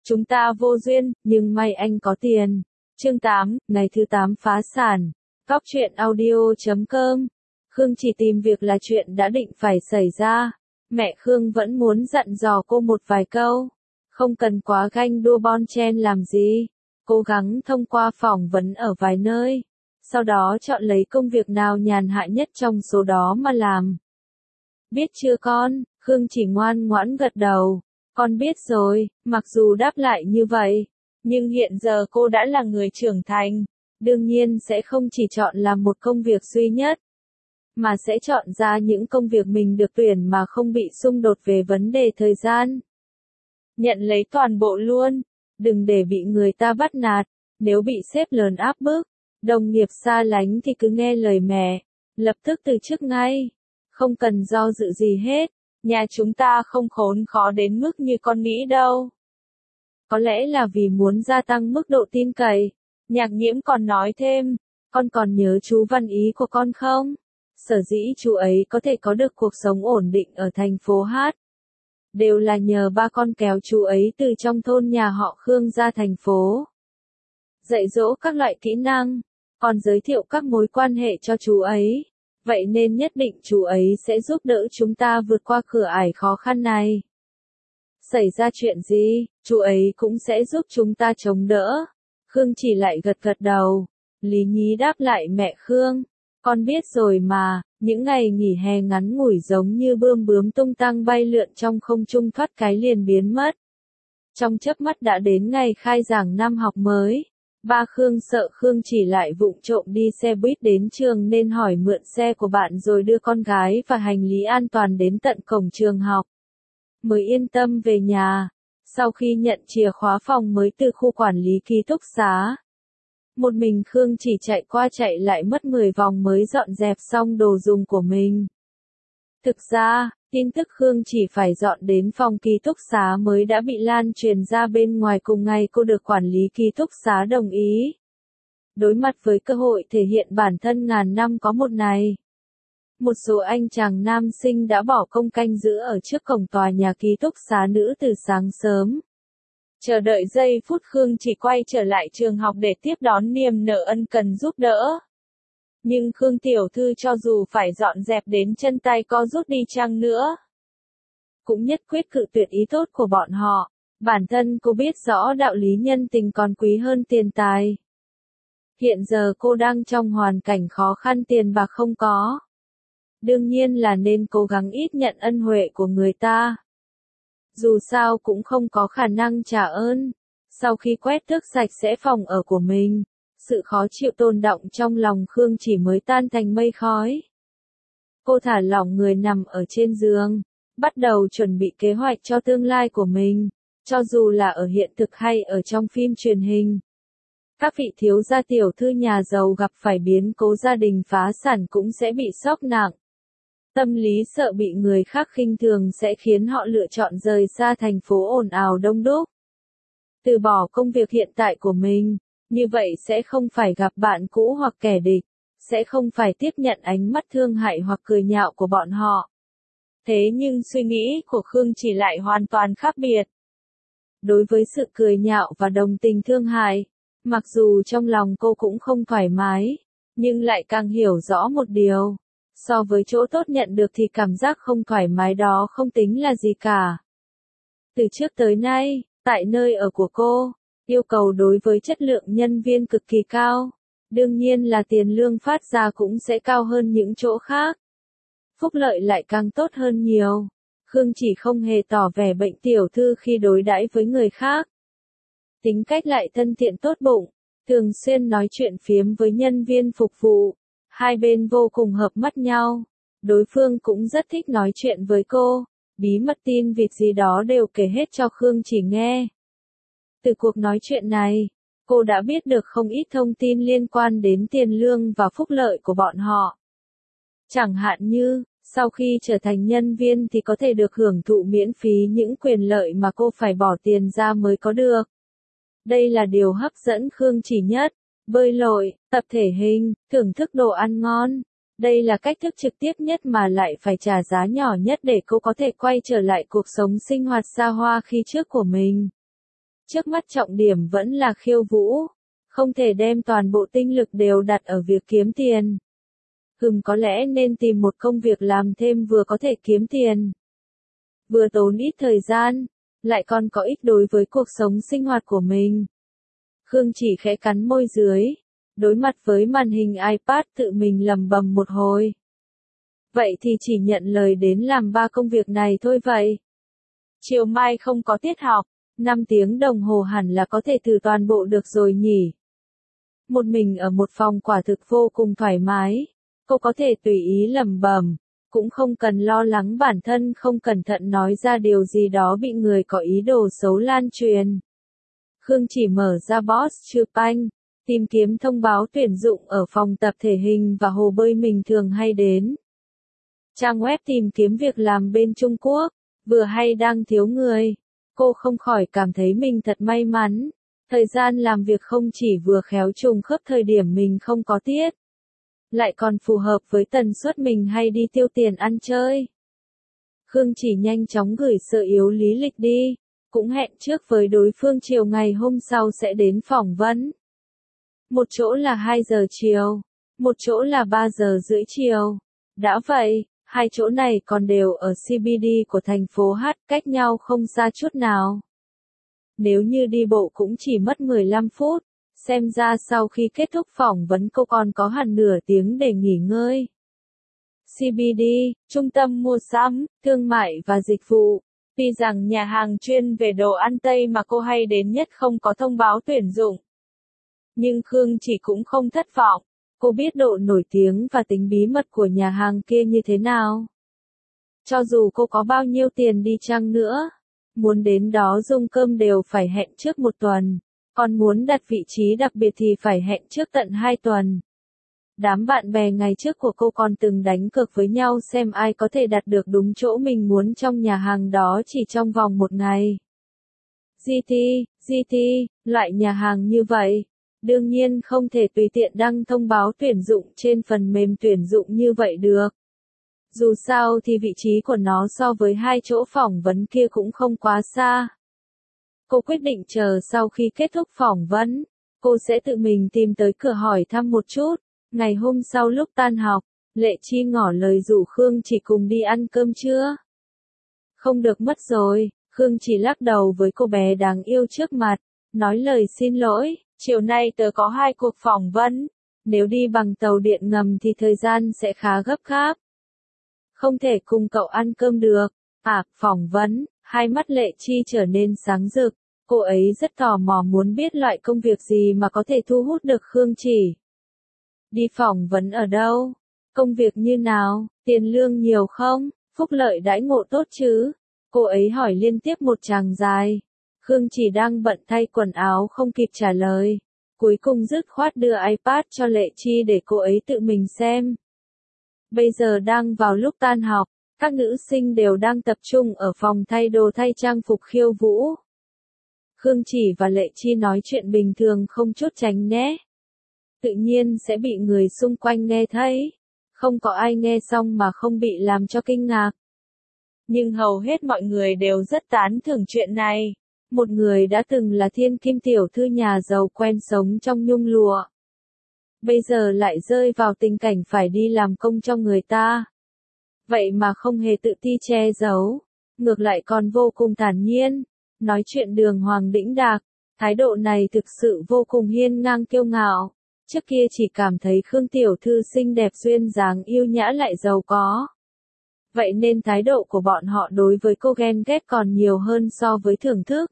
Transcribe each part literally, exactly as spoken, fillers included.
Chúng ta vô duyên, nhưng may anh có tiền. Chương tám, ngày thứ tám phá sản. Cóc truyện audio chấm com. Khương chỉ tìm việc là chuyện đã định phải xảy ra. Mẹ Khương vẫn muốn dặn dò cô một vài câu. Không cần quá ganh đua bon chen làm gì. Cố gắng thông qua phỏng vấn ở vài nơi. Sau đó chọn lấy công việc nào nhàn hạ nhất trong số đó mà làm. Biết chưa con? Khương chỉ ngoan ngoãn gật đầu. Con biết rồi, mặc dù đáp lại như vậy. Nhưng hiện giờ cô đã là người trưởng thành. Đương nhiên sẽ không chỉ chọn làm một công việc duy nhất. Mà sẽ chọn ra những công việc mình được tuyển mà không bị xung đột về vấn đề thời gian. Nhận lấy toàn bộ luôn. Đừng để bị người ta bắt nạt. Nếu bị sếp lớn áp bức, đồng nghiệp xa lánh thì cứ nghe lời mẹ. Lập tức từ chức ngay. Không cần do dự gì hết. Nhà chúng ta không khốn khó đến mức như con nghĩ đâu. Có lẽ là vì muốn gia tăng mức độ tin cậy. Nhạc Nhiễm còn nói thêm, con còn nhớ chú Văn Ý của con không? Sở dĩ chú ấy có thể có được cuộc sống ổn định ở thành phố Hát. Đều là nhờ ba con kéo chú ấy từ trong thôn nhà họ Khương ra thành phố. Dạy dỗ các loại kỹ năng, còn giới thiệu các mối quan hệ cho chú ấy. Vậy nên nhất định chú ấy sẽ giúp đỡ chúng ta vượt qua cửa ải khó khăn này. Xảy ra chuyện gì, chú ấy cũng sẽ giúp chúng ta chống đỡ. Khương chỉ lại gật gật đầu. Lý Nhí đáp lại mẹ Khương. Con biết rồi mà, những ngày nghỉ hè ngắn ngủi giống như bươm bướm tung tăng bay lượn trong không trung thoát cái liền biến mất. Trong chớp mắt đã đến ngày khai giảng năm học mới. Ba Khương sợ Khương chỉ lại vụng trộm đi xe buýt đến trường nên hỏi mượn xe của bạn rồi đưa con gái và hành lý an toàn đến tận cổng trường học. Mới yên tâm về nhà. Sau khi nhận chìa khóa phòng mới từ khu quản lý ký túc xá. Một mình Khương chỉ chạy qua chạy lại mất mười vòng mới dọn dẹp xong đồ dùng của mình. Thực ra, tin tức Khương chỉ phải dọn đến phòng ký túc xá mới đã bị lan truyền ra bên ngoài cùng ngày cô được quản lý ký túc xá đồng ý. Đối mặt với cơ hội thể hiện bản thân ngàn năm có một này. Một số anh chàng nam sinh đã bỏ công canh giữ ở trước cổng tòa nhà ký túc xá nữ từ sáng sớm. Chờ đợi giây phút Khương chỉ quay trở lại trường học để tiếp đón niềm nở ân cần giúp đỡ. Nhưng Khương tiểu thư cho dù phải dọn dẹp đến chân tay co rút đi chăng nữa, cũng nhất quyết cự tuyệt ý tốt của bọn họ. Bản thân cô biết rõ đạo lý nhân tình còn quý hơn tiền tài. Hiện giờ cô đang trong hoàn cảnh khó khăn, tiền bạc không có. Đương nhiên là nên cố gắng ít nhận ân huệ của người ta. Dù sao cũng không có khả năng trả ơn. Sau khi quét tước sạch sẽ phòng ở của mình, sự khó chịu tồn đọng trong lòng Khương chỉ mới tan thành mây khói. Cô thả lỏng người nằm ở trên giường, bắt đầu chuẩn bị kế hoạch cho tương lai của mình, cho dù là ở hiện thực hay ở trong phim truyền hình. Các vị thiếu gia tiểu thư nhà giàu gặp phải biến cố gia đình phá sản cũng sẽ bị sốc nặng. Tâm lý sợ bị người khác khinh thường sẽ khiến họ lựa chọn rời xa thành phố ồn ào đông đúc. Từ bỏ công việc hiện tại của mình, như vậy sẽ không phải gặp bạn cũ hoặc kẻ địch, sẽ không phải tiếp nhận ánh mắt thương hại hoặc cười nhạo của bọn họ. Thế nhưng suy nghĩ của Khương chỉ lại hoàn toàn khác biệt. Đối với sự cười nhạo và đồng tình thương hại, mặc dù trong lòng cô cũng không thoải mái, nhưng lại càng hiểu rõ một điều. So với chỗ tốt nhận được thì cảm giác không thoải mái đó không tính là gì cả. Từ trước tới nay, tại nơi ở của cô, yêu cầu đối với chất lượng nhân viên cực kỳ cao. Đương nhiên là tiền lương phát ra cũng sẽ cao hơn những chỗ khác. Phúc lợi lại càng tốt hơn nhiều. Khương chỉ không hề tỏ vẻ bệnh tiểu thư khi đối đãi với người khác. Tính cách lại thân thiện tốt bụng, thường xuyên nói chuyện phiếm với nhân viên phục vụ. Hai bên vô cùng hợp mắt nhau. Đối phương cũng rất thích nói chuyện với cô. Bí mật tin vịt gì đó đều kể hết cho Khương chỉ nghe. Từ cuộc nói chuyện này, cô đã biết được không ít thông tin liên quan đến tiền lương và phúc lợi của bọn họ. Chẳng hạn như, sau khi trở thành nhân viên thì có thể được hưởng thụ miễn phí những quyền lợi mà cô phải bỏ tiền ra mới có được. Đây là điều hấp dẫn Khương chỉ nhất. Bơi lội, tập thể hình, thưởng thức đồ ăn ngon. Đây là cách thức trực tiếp nhất mà lại phải trả giá nhỏ nhất để cô có thể quay trở lại cuộc sống sinh hoạt xa hoa khi trước của mình. Trước mắt trọng điểm vẫn là khiêu vũ, không thể đem toàn bộ tinh lực đều đặt ở việc kiếm tiền. Hừm có lẽ nên tìm một công việc làm thêm vừa có thể kiếm tiền, vừa tốn ít thời gian, lại còn có ích đối với cuộc sống sinh hoạt của mình. Khương chỉ khẽ cắn môi dưới, đối mặt với màn hình iPad tự mình lầm bầm một hồi. Vậy thì chỉ nhận lời đến làm ba công việc này thôi vậy. Chiều mai không có tiết học, năm tiếng đồng hồ hẳn là có thể thử toàn bộ được rồi nhỉ. Một mình ở một phòng quả thực vô cùng thoải mái, cô có thể tùy ý lẩm bẩm, cũng không cần lo lắng bản thân không cẩn thận nói ra điều gì đó bị người có ý đồ xấu lan truyền. Khương chỉ mở ra Boss Chupanh, tìm kiếm thông báo tuyển dụng ở phòng tập thể hình và hồ bơi mình thường hay đến. Trang web tìm kiếm việc làm bên Trung Quốc, vừa hay đang thiếu người. Cô không khỏi cảm thấy mình thật may mắn. Thời gian làm việc không chỉ vừa khéo trùng khớp thời điểm mình không có tiết, lại còn phù hợp với tần suất mình hay đi tiêu tiền ăn chơi. Khương chỉ nhanh chóng gửi sơ yếu lý lịch đi, cũng hẹn trước với đối phương chiều ngày hôm sau sẽ đến phỏng vấn. Một chỗ là hai giờ chiều, một chỗ là ba giờ rưỡi chiều. Đã vậy, hai chỗ này còn đều ở xê bê đê của thành phố H, cách nhau không xa chút nào. Nếu như đi bộ cũng chỉ mất mười lăm phút, xem ra sau khi kết thúc phỏng vấn cô còn có hẳn nửa tiếng để nghỉ ngơi. xê bê đê, Trung tâm mua sắm, thương mại và dịch vụ. Tuy rằng nhà hàng chuyên về đồ ăn Tây mà cô hay đến nhất không có thông báo tuyển dụng, nhưng Khương chỉ cũng không thất vọng. Cô biết độ nổi tiếng và tính bí mật của nhà hàng kia như thế nào. Cho dù cô có bao nhiêu tiền đi chăng nữa, muốn đến đó dùng cơm đều phải hẹn trước một tuần, còn muốn đặt vị trí đặc biệt thì phải hẹn trước tận hai tuần. Đám bạn bè ngày trước của cô còn từng đánh cược với nhau xem ai có thể đặt được đúng chỗ mình muốn trong nhà hàng đó chỉ trong vòng một ngày. giê tê, giê tê, loại nhà hàng như vậy, đương nhiên không thể tùy tiện đăng thông báo tuyển dụng trên phần mềm tuyển dụng như vậy được. Dù sao thì vị trí của nó so với hai chỗ phỏng vấn kia cũng không quá xa. Cô quyết định chờ sau khi kết thúc phỏng vấn, cô sẽ tự mình tìm tới cửa hỏi thăm một chút. Ngày hôm sau lúc tan học, Lệ Chi ngỏ lời rủ Khương chỉ cùng đi ăn cơm trưa. Không được mất rồi, Khương chỉ lắc đầu với cô bé đáng yêu trước mặt, nói lời xin lỗi, chiều nay tớ có hai cuộc phỏng vấn, nếu đi bằng tàu điện ngầm thì thời gian sẽ khá gấp gáp. Không thể cùng cậu ăn cơm được. À, phỏng vấn, hai mắt Lệ Chi trở nên sáng rực, cô ấy rất tò mò muốn biết loại công việc gì mà có thể thu hút được Khương chỉ. Đi phỏng vấn ở đâu? Công việc như nào? Tiền lương nhiều không? Phúc lợi đãi ngộ tốt chứ? Cô ấy hỏi liên tiếp một tràng dài. Khương chỉ đang bận thay quần áo không kịp trả lời. Cuối cùng dứt khoát đưa iPad cho Lệ Chi để cô ấy tự mình xem. Bây giờ đang vào lúc tan học, các nữ sinh đều đang tập trung ở phòng thay đồ thay trang phục khiêu vũ. Khương chỉ và Lệ Chi nói chuyện bình thường không chút tránh né. Tự nhiên sẽ bị người xung quanh nghe thấy. Không có ai nghe xong mà không bị làm cho kinh ngạc. Nhưng hầu hết mọi người đều rất tán thưởng chuyện này. Một người đã từng là thiên kim tiểu thư nhà giàu quen sống trong nhung lụa. Bây giờ lại rơi vào tình cảnh phải đi làm công cho người ta. Vậy mà không hề tự ti che giấu. Ngược lại còn vô cùng thản nhiên. Nói chuyện đường hoàng đĩnh đạc. Thái độ này thực sự vô cùng hiên ngang kiêu ngạo. Trước kia chỉ cảm thấy Khương tiểu thư xinh đẹp duyên dáng yêu nhã lại giàu có. Vậy nên thái độ của bọn họ đối với cô ghen ghét còn nhiều hơn so với thưởng thức.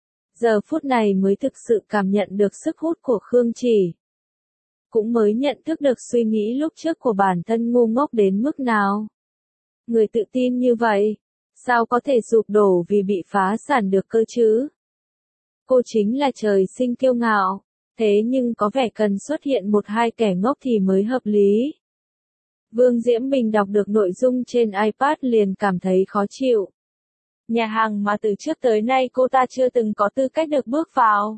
Giờ phút này mới thực sự cảm nhận được sức hút của Khương chỉ. Cũng mới nhận thức được suy nghĩ lúc trước của bản thân ngu ngốc đến mức nào. Người tự tin như vậy, sao có thể sụp đổ vì bị phá sản được cơ chứ? Cô chính là trời sinh kiêu ngạo, thế nhưng có vẻ cần xuất hiện một hai kẻ ngốc thì mới hợp lý. Vương Diễm Bình đọc được nội dung trên iPad liền cảm thấy khó chịu. Nhà hàng mà từ trước tới nay cô ta chưa từng có tư cách được bước vào.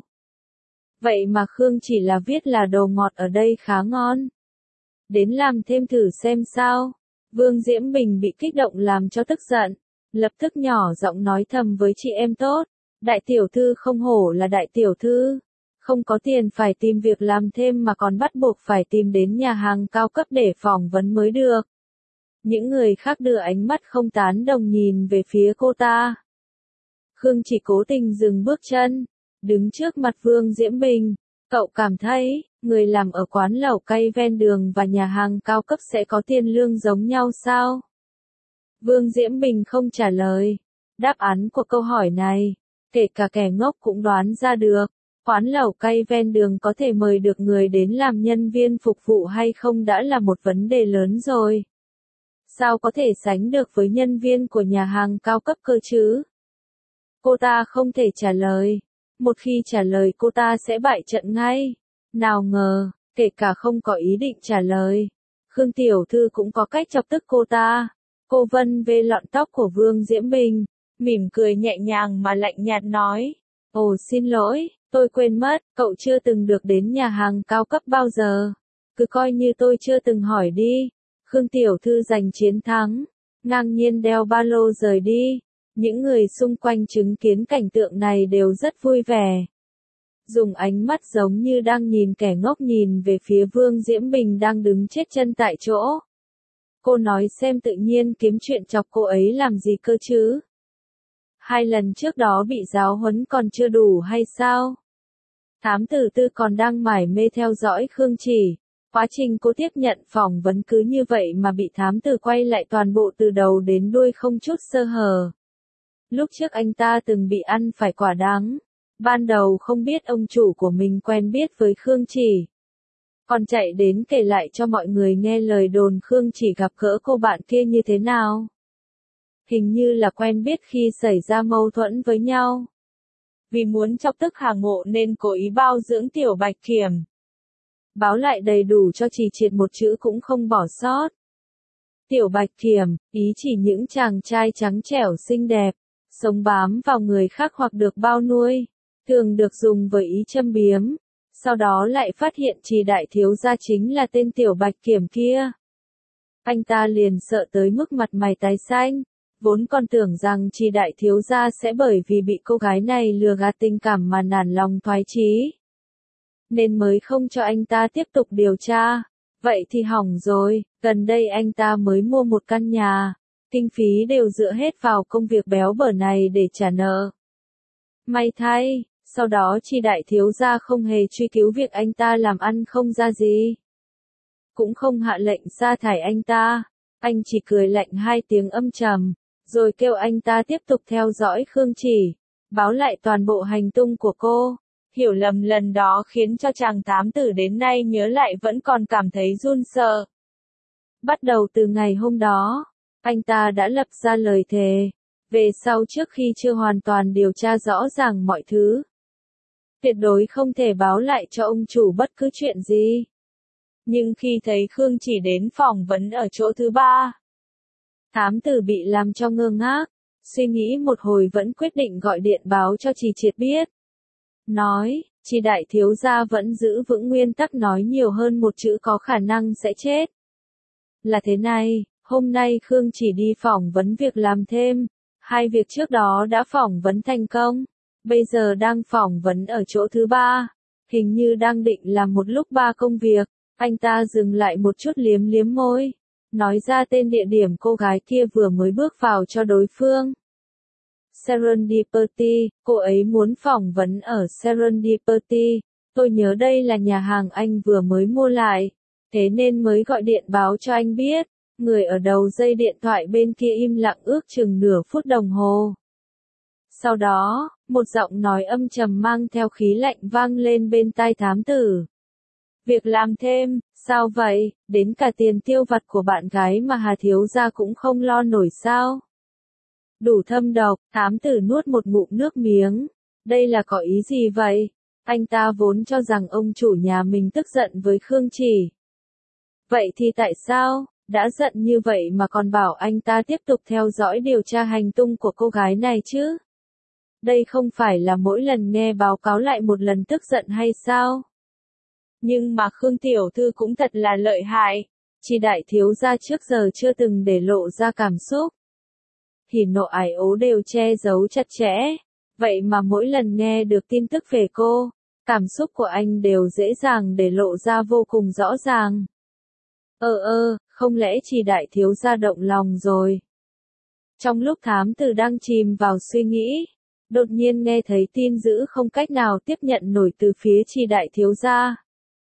Vậy mà Khương chỉ là viết là đồ ngọt ở đây khá ngon. Đến làm thêm thử xem sao. Vương Diễm Bình bị kích động làm cho tức giận. Lập tức nhỏ giọng nói thầm với chị em tốt. Đại tiểu thư không hổ là đại tiểu thư. Không có tiền phải tìm việc làm thêm mà còn bắt buộc phải tìm đến nhà hàng cao cấp để phỏng vấn mới được. Những người khác đưa ánh mắt không tán đồng nhìn về phía cô ta. Khương chỉ cố tình dừng bước chân, đứng trước mặt Vương Diễm Bình. Cậu cảm thấy, người làm ở quán lẩu cay ven đường và nhà hàng cao cấp sẽ có tiền lương giống nhau sao? Vương Diễm Bình không trả lời. Đáp án của câu hỏi này, kể cả kẻ ngốc cũng đoán ra được. Quán lẩu cay ven đường có thể mời được người đến làm nhân viên phục vụ hay không đã là một vấn đề lớn rồi. Sao có thể sánh được với nhân viên của nhà hàng cao cấp cơ chứ? Cô ta không thể trả lời. Một khi trả lời cô ta sẽ bại trận ngay. Nào ngờ, kể cả không có ý định trả lời, Khương tiểu thư cũng có cách chọc tức cô ta. Cô vân vê lọn tóc của Vương Diễm Bình, mỉm cười nhẹ nhàng mà lạnh nhạt nói. Ồ xin lỗi, tôi quên mất, cậu chưa từng được đến nhà hàng cao cấp bao giờ. Cứ coi như tôi chưa từng hỏi đi. Khương tiểu thư giành chiến thắng, ngang nhiên đeo ba lô rời đi. Những người xung quanh chứng kiến cảnh tượng này đều rất vui vẻ. Dùng ánh mắt giống như đang nhìn kẻ ngốc nhìn về phía Vương Diễm Bình đang đứng chết chân tại chỗ. Cô nói xem tự nhiên kiếm chuyện chọc cô ấy làm gì cơ chứ? Hai lần trước đó bị giáo huấn còn chưa đủ hay sao? Thám tử Tư còn đang mải mê theo dõi Khương Chỉ. Quá trình cô tiếp nhận phỏng vấn cứ như vậy mà bị thám tử quay lại toàn bộ từ đầu đến đuôi không chút sơ hở. Lúc trước anh ta từng bị ăn phải quả đắng. Ban đầu không biết ông chủ của mình quen biết với Khương Chỉ. Còn chạy đến kể lại cho mọi người nghe lời đồn Khương Chỉ gặp gỡ cô bạn kia như thế nào. Hình như là quen biết khi xảy ra mâu thuẫn với nhau. Vì muốn chọc tức Hà Ngộ nên cố ý bao dưỡng Tiểu Bạch Kiểm. Báo lại đầy đủ cho Chỉ Triệt một chữ cũng không bỏ sót. Tiểu Bạch Kiểm, ý chỉ những chàng trai trắng trẻo xinh đẹp, sống bám vào người khác hoặc được bao nuôi, thường được dùng với ý châm biếm. Sau đó lại phát hiện Trì đại thiếu gia chính là tên Tiểu Bạch Kiểm kia. Anh ta liền sợ tới mức mặt mày tái xanh, vốn còn tưởng rằng Trì đại thiếu gia sẽ bởi vì bị cô gái này lừa gạt tình cảm mà nản lòng thoái chí, nên mới không cho anh ta tiếp tục điều tra. Vậy thì hỏng rồi, gần đây anh ta mới mua một căn nhà, kinh phí đều dựa hết vào công việc béo bở này để trả nợ. May thay, sau đó Trì đại thiếu gia không hề truy cứu việc anh ta làm ăn không ra gì, cũng không hạ lệnh sa thải anh ta, anh chỉ cười lạnh hai tiếng âm trầm, rồi kêu anh ta tiếp tục theo dõi Khương Chỉ, báo lại toàn bộ hành tung của cô. Hiểu lầm lần đó khiến cho chàng thám tử đến nay nhớ lại vẫn còn cảm thấy run sợ. Bắt đầu từ ngày hôm đó, anh ta đã lập ra lời thề, về sau trước khi chưa hoàn toàn điều tra rõ ràng mọi thứ, tuyệt đối không thể báo lại cho ông chủ bất cứ chuyện gì. Nhưng khi thấy Khương Chỉ đến phỏng vấn ở chỗ thứ ba, thám tử bị làm cho ngơ ngác, suy nghĩ một hồi vẫn quyết định gọi điện báo cho Trì Triệt biết. Nói, Trì đại thiếu gia vẫn giữ vững nguyên tắc nói nhiều hơn một chữ có khả năng sẽ chết. Là thế này, hôm nay Khương Chỉ đi phỏng vấn việc làm thêm, hai việc trước đó đã phỏng vấn thành công, bây giờ đang phỏng vấn ở chỗ thứ ba, hình như đang định làm một lúc ba công việc. Anh ta dừng lại một chút liếm liếm môi, nói ra tên địa điểm cô gái kia vừa mới bước vào cho đối phương. Serendipity, cô ấy muốn phỏng vấn ở Serendipity, tôi nhớ đây là nhà hàng anh vừa mới mua lại, thế nên mới gọi điện báo cho anh biết. Người ở đầu dây điện thoại bên kia im lặng ước chừng nửa phút đồng hồ. Sau đó, một giọng nói âm trầm mang theo khí lạnh vang lên bên tai thám tử. Việc làm thêm, sao vậy, đến cả tiền tiêu vặt của bạn gái mà Hà thiếu gia cũng không lo nổi sao? Đủ thâm độc, thám tử nuốt một ngụm nước miếng. Đây là có ý gì vậy? Anh ta vốn cho rằng ông chủ nhà mình tức giận với Khương Chỉ. Vậy thì tại sao, đã giận như vậy mà còn bảo anh ta tiếp tục theo dõi điều tra hành tung của cô gái này chứ? Đây không phải là mỗi lần nghe báo cáo lại một lần tức giận hay sao? Nhưng mà Khương tiểu thư cũng thật là lợi hại, Trì đại thiếu gia trước giờ chưa từng để lộ ra cảm xúc. Hỉ nộ ái ố đều che giấu chặt chẽ, Vậy mà mỗi lần nghe được tin tức về cô, cảm xúc của anh đều dễ dàng để lộ ra vô cùng rõ ràng. Ơ ơ, không lẽ Trì đại thiếu gia động lòng rồi? Trong lúc thám tử đang chìm vào suy nghĩ, đột nhiên nghe thấy tin dữ không cách nào tiếp nhận nổi từ phía Trì đại thiếu gia.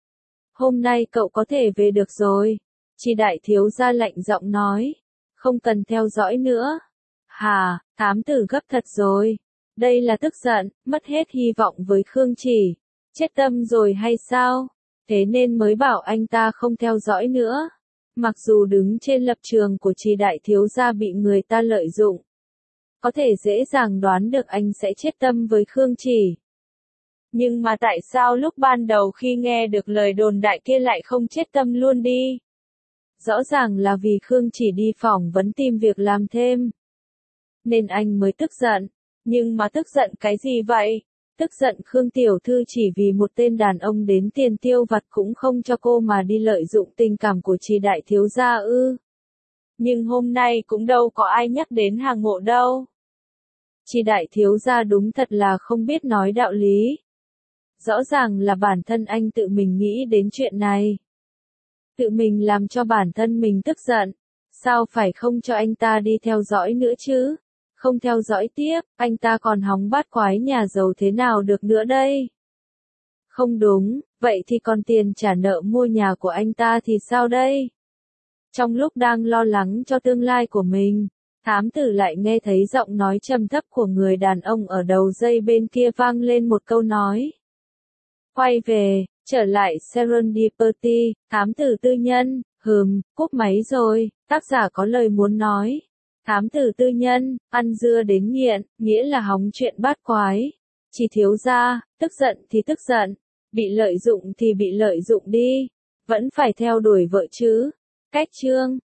Hôm nay cậu có thể về được rồi. Trì đại thiếu gia lạnh giọng nói. Không cần theo dõi nữa. Hà, thám tử gấp thật rồi. Đây là tức giận, mất hết hy vọng với Khương Chỉ. Chết tâm rồi hay sao? Thế nên mới bảo anh ta không theo dõi nữa. Mặc dù đứng trên lập trường của Trì đại thiếu gia bị người ta lợi dụng, có thể dễ dàng đoán được anh sẽ chết tâm với Khương Chỉ. Nhưng mà tại sao lúc ban đầu khi nghe được lời đồn đại kia lại không chết tâm luôn đi? Rõ ràng là vì Khương Chỉ đi phỏng vấn tìm việc làm thêm, nên anh mới tức giận. Nhưng mà tức giận cái gì vậy? Tức giận Khương tiểu thư chỉ vì một tên đàn ông đến tiền tiêu vặt cũng không cho cô mà đi lợi dụng tình cảm của Trì đại thiếu gia ư? Nhưng hôm nay cũng đâu có ai nhắc đến Hàng Ngộ đâu. Trì đại thiếu gia đúng thật là không biết nói đạo lý. Rõ ràng là bản thân anh tự mình nghĩ đến chuyện này. Tự mình làm cho bản thân mình tức giận. Sao phải không cho anh ta đi theo dõi nữa chứ? Không theo dõi tiếp, anh ta còn hóng bát quái nhà giàu thế nào được nữa đây? Không đúng, vậy thì còn tiền trả nợ mua nhà của anh ta thì sao đây? Trong lúc đang lo lắng cho tương lai của mình, thám tử lại nghe thấy giọng nói trầm thấp của người đàn ông ở đầu dây bên kia vang lên một câu nói. Quay về, trở lại Serendipity, thám tử tư nhân, hừm, cúp máy rồi, tác giả có lời muốn nói. Thám tử tư nhân, ăn dưa đến nghiện, nghĩa là hóng chuyện bát quái. Chỉ thiếu gia, tức giận thì tức giận, bị lợi dụng thì bị lợi dụng đi, vẫn phải theo đuổi vợ chứ. Cách chương